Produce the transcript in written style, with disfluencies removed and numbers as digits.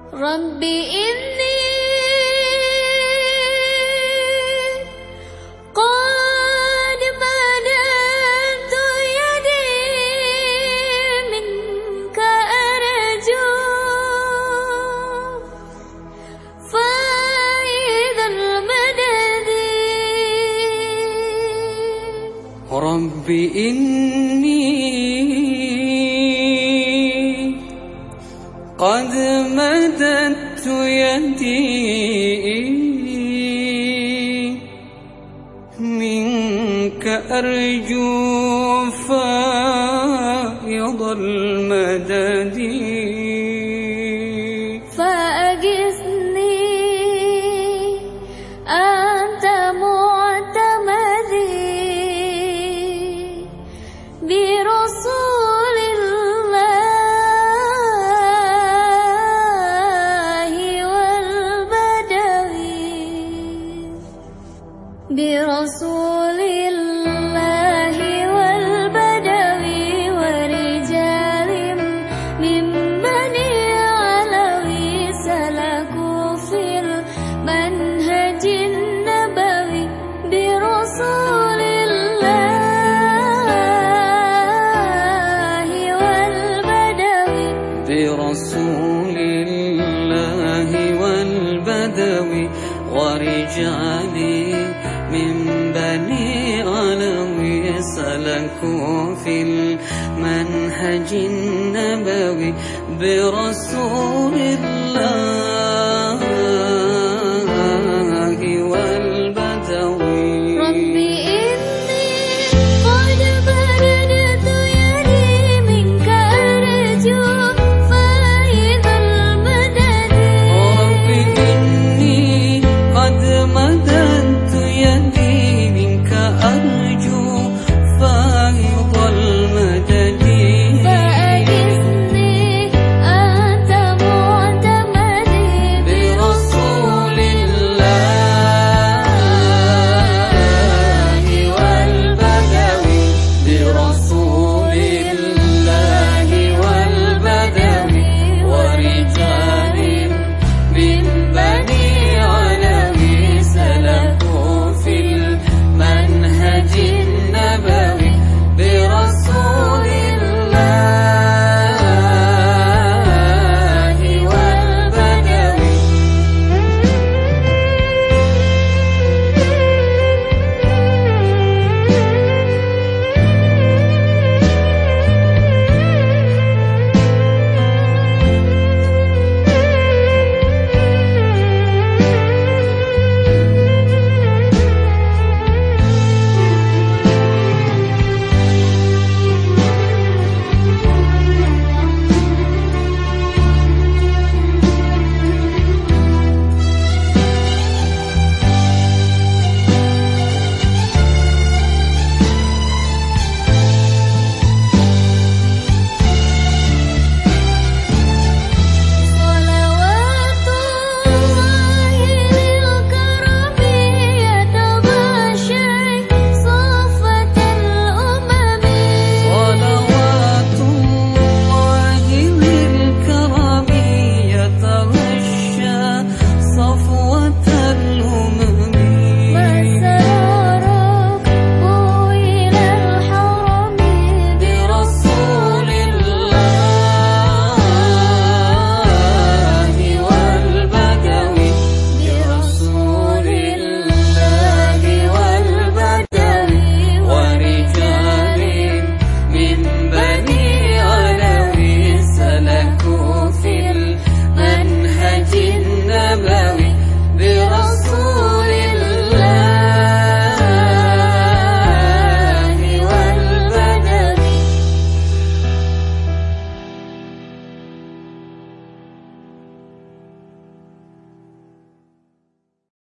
رب إني قد مددت يدي منك أرجو فإذا المدد رب إني قد مددت يدي منك أرجو فيض المدد فأغثني أنت معتمدي برسول الله والبدوي برسول الله والبدوي ورجال من بني علوي سلكوا في المنهج النبوي برسول الله والبدوي برسول الله والبدوي ورجال من بني علوي سلكوا في المنهج النبوي برسول الله